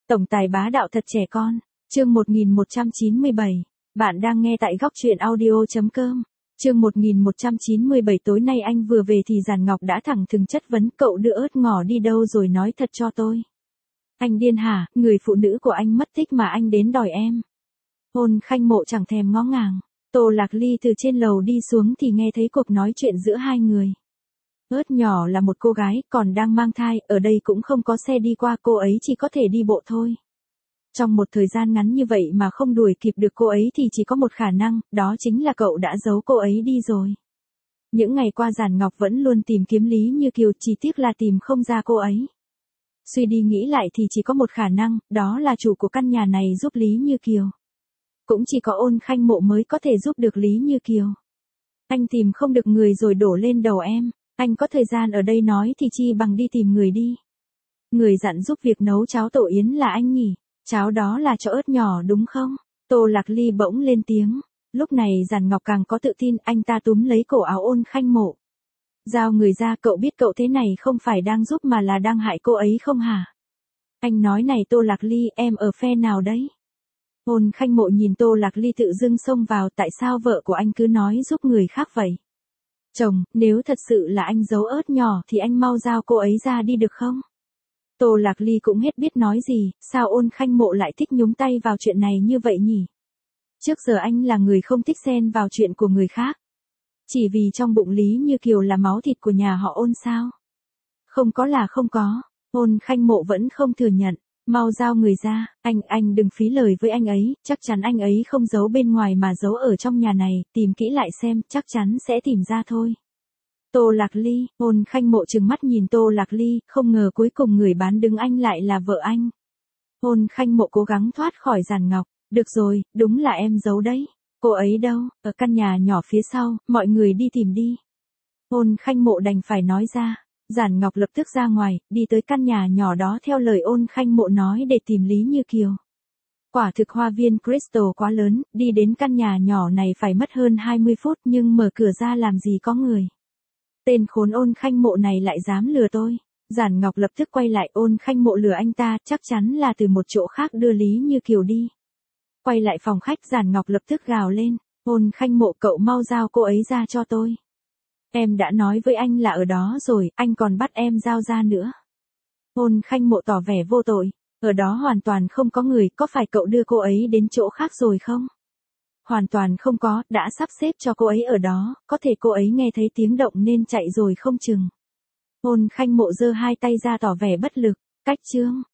Tổng tài bá đạo thật trẻ con. Chương 1197. Bạn đang nghe tại góc truyện audio.com. Chương 1197 tối nay anh vừa về thì Giản Ngọc đã thẳng thừng chất vấn cậu đưa ớt ngỏ đi đâu rồi nói thật cho tôi. Anh điên hả, người phụ nữ của anh mất tích mà anh đến đòi em. Ôn Khanh Mộ chẳng thèm ngó ngàng. Tô Lạc Ly từ trên lầu đi xuống thì nghe thấy cuộc nói chuyện giữa hai người. Ớt nhỏ là một cô gái còn đang mang thai, ở đây cũng không có xe đi qua, cô ấy chỉ có thể đi bộ thôi. Trong một thời gian ngắn như vậy mà không đuổi kịp được cô ấy thì chỉ có một khả năng, đó chính là cậu đã giấu cô ấy đi rồi. Những ngày qua Giản Ngọc vẫn luôn tìm kiếm Lý Như Kiều, chỉ tiếc là tìm không ra cô ấy. Suy đi nghĩ lại thì chỉ có một khả năng, đó là chủ của căn nhà này giúp Lý Như Kiều. Cũng chỉ có Ôn Khanh Mộ mới có thể giúp được Lý Như Kiều. Anh tìm không được người rồi đổ lên đầu em. Anh có thời gian ở đây nói thì chi bằng đi tìm người đi. Người dặn giúp việc nấu cháo tổ yến là anh nhỉ? Cháo đó là cho ớt nhỏ đúng không? Tô Lạc Ly bỗng lên tiếng. Lúc này Giản Ngọc càng có tự tin, anh ta túm lấy cổ áo Ôn Khanh Mộ. Giao người ra, cậu biết cậu thế này không phải đang giúp mà là đang hại cô ấy không hả? Anh nói này Tô Lạc Ly, em ở phe nào đấy? Ôn Khanh Mộ nhìn Tô Lạc Ly tự dưng xông vào, tại sao vợ của anh cứ nói giúp người khác vậy? Chồng, nếu thật sự là anh giấu ớt nhỏ thì anh mau giao cô ấy ra đi được không? Tô Lạc Ly cũng hết biết nói gì, sao Ôn Khanh Mộ lại thích nhúng tay vào chuyện này như vậy nhỉ? Trước giờ anh là người không thích xen vào chuyện của người khác. Chỉ vì trong bụng Lý Như Kiều là máu thịt của nhà họ Ôn sao? Không có là không có, Ôn Khanh Mộ vẫn không thừa nhận. Mau giao người ra, anh đừng phí lời với anh ấy, chắc chắn anh ấy không giấu bên ngoài mà giấu ở trong nhà này, tìm kỹ lại xem, chắc chắn sẽ tìm ra thôi. Tô Lạc Ly, Ôn Khanh Mộ trừng mắt nhìn Tô Lạc Ly, không ngờ cuối cùng người bán đứng anh lại là vợ anh. Ôn Khanh Mộ cố gắng thoát khỏi Giản Ngọc, được rồi, đúng là em giấu đấy. Cô ấy đâu, ở căn nhà nhỏ phía sau, mọi người đi tìm đi. Ôn Khanh Mộ đành phải nói ra. Giản Ngọc lập tức ra ngoài, đi tới căn nhà nhỏ đó theo lời Ôn Khanh Mộ nói để tìm Lý Như Kiều. Quả thực hoa viên Crystal quá lớn, đi đến căn nhà nhỏ này phải mất hơn 20 phút nhưng mở cửa ra làm gì có người. Tên khốn Ôn Khanh Mộ này lại dám lừa tôi. Giản Ngọc lập tức quay lại, Ôn Khanh Mộ lừa anh ta, chắc chắn là từ một chỗ khác đưa Lý Như Kiều đi. Quay lại phòng khách, Giản Ngọc lập tức gào lên, Ôn Khanh Mộ, cậu mau giao cô ấy ra cho tôi. Em đã nói với anh là ở đó rồi, anh còn bắt em giao ra nữa. Ôn Khanh Mộ tỏ vẻ vô tội, ở đó hoàn toàn không có người, có phải cậu đưa cô ấy đến chỗ khác rồi không? Hoàn toàn không có, đã sắp xếp cho cô ấy ở đó, có thể cô ấy nghe thấy tiếng động nên chạy rồi không chừng. Ôn Khanh Mộ giơ hai tay ra tỏ vẻ bất lực, cách chương.